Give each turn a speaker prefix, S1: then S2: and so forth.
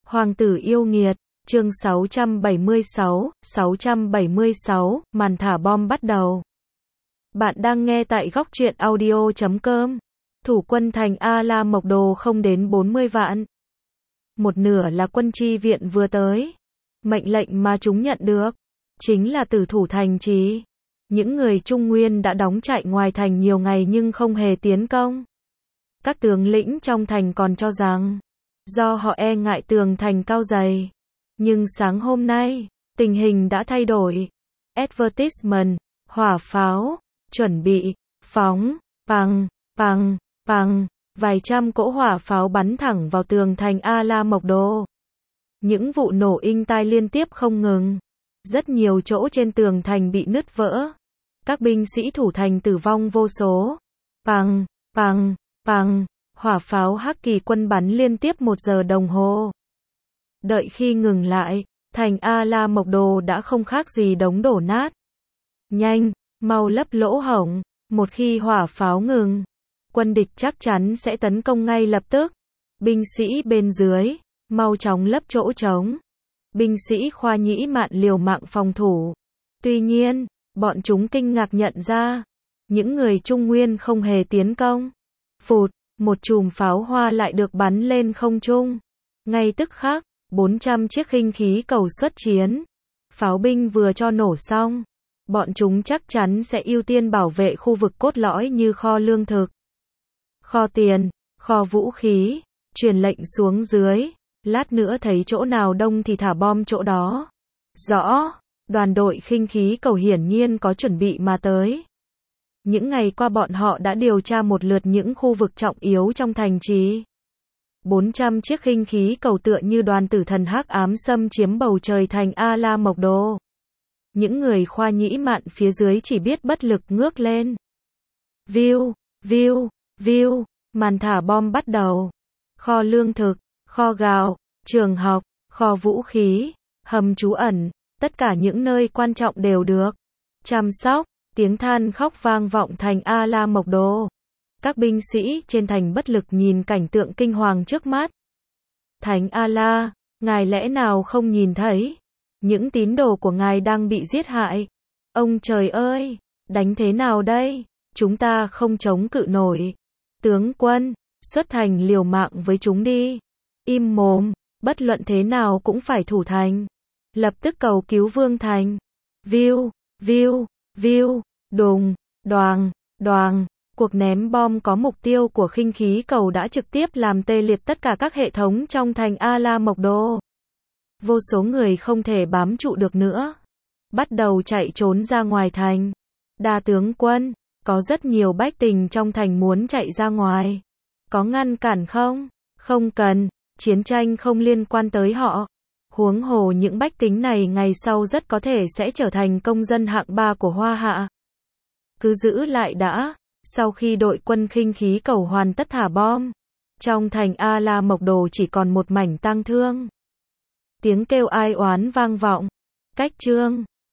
S1: Hoàng tử yêu nghiệt, chương 676, màn thả bom bắt đầu. Bạn đang nghe tại góc truyện audio.com. Thủ quân thành A La Mộc Đồ không đến 40 vạn. Một nửa là quân chi viện vừa tới. Mệnh lệnh mà chúng nhận được chính là tử thủ thành trì. Những người Trung Nguyên đã đóng trại ngoài thành nhiều ngày nhưng không hề tiến công. Các tướng lĩnh trong thành còn cho rằng do họ e ngại tường thành cao dày. Nhưng sáng hôm nay, tình hình đã thay đổi. Advertisement, hỏa pháo, chuẩn bị, phóng, pằng, vài trăm cỗ hỏa pháo bắn thẳng vào tường thành A La Mộc Đồ. Những vụ nổ inh tai liên tiếp không ngừng. Rất nhiều chỗ trên tường thành bị nứt vỡ. Các binh sĩ thủ thành tử vong vô số. Pằng, hỏa pháo Hắc Kỳ quân bắn liên tiếp 1 giờ đồng hồ. Đợi khi ngừng lại, thành A La Mộc Đồ đã không khác gì đống đổ nát. Nhanh, mau lấp lỗ hổng, một khi hỏa pháo ngừng, quân địch chắc chắn sẽ tấn công ngay lập tức. Binh sĩ bên dưới, mau chóng lấp chỗ trống. Binh sĩ Khoa Nhĩ Mạn liều mạng phòng thủ. Tuy nhiên, bọn chúng kinh ngạc nhận ra, những người Trung Nguyên không hề tiến công. Phụt, một chùm pháo hoa lại được bắn lên không trung. Ngay tức khắc, 400 chiếc khinh khí cầu xuất chiến. Pháo binh vừa cho nổ xong, bọn chúng chắc chắn sẽ ưu tiên bảo vệ khu vực cốt lõi như kho lương thực, kho tiền, kho vũ khí. Truyền lệnh xuống dưới, lát nữa thấy chỗ nào đông thì thả bom chỗ đó. Rõ, đoàn đội khinh khí cầu hiển nhiên có chuẩn bị mà tới. Những ngày qua bọn họ đã điều tra một lượt những khu vực trọng yếu trong thành trì. 400 chiếc khinh khí cầu tựa như đoàn tử thần hắc ám xâm chiếm bầu trời thành A La Mộc Đồ. Những người Khoa Nhĩ Mạn phía dưới chỉ biết bất lực ngước lên. View, màn thả bom bắt đầu. Kho lương thực, kho gạo, trường học, kho vũ khí, hầm trú ẩn, tất cả những nơi quan trọng đều được chăm sóc. Tiếng than khóc vang vọng thành A La Mộc Đồ. Các binh sĩ trên thành bất lực nhìn cảnh tượng kinh hoàng trước mắt. Thánh A La, ngài lẽ nào không nhìn thấy? Những tín đồ của ngài đang bị giết hại. Ông trời ơi, đánh thế nào đây? Chúng ta không chống cự nổi. Tướng quân, xuất thành liều mạng với chúng đi. Im mồm, bất luận thế nào cũng phải thủ thành. Lập tức cầu cứu Vương Thành. View, đùng, đoàng. Cuộc ném bom có mục tiêu của khinh khí cầu đã trực tiếp làm tê liệt tất cả các hệ thống trong thành A La Mộc Đồ. Vô số người không thể bám trụ được nữa, bắt đầu chạy trốn ra ngoài thành. Đa tướng quân, có rất nhiều bách tính trong thành muốn chạy ra ngoài. Có ngăn cản không? Không cần, chiến tranh không liên quan tới họ. Huống hồ những bách tính này ngày sau rất có thể sẽ trở thành công dân hạng 3 của Hoa Hạ. Cứ giữ lại đã. Sau khi đội quân khinh khí cầu hoàn tất thả bom, trong thành A La Mộc Đồ chỉ còn một mảnh tang thương. Tiếng kêu ai oán vang vọng. Cách chương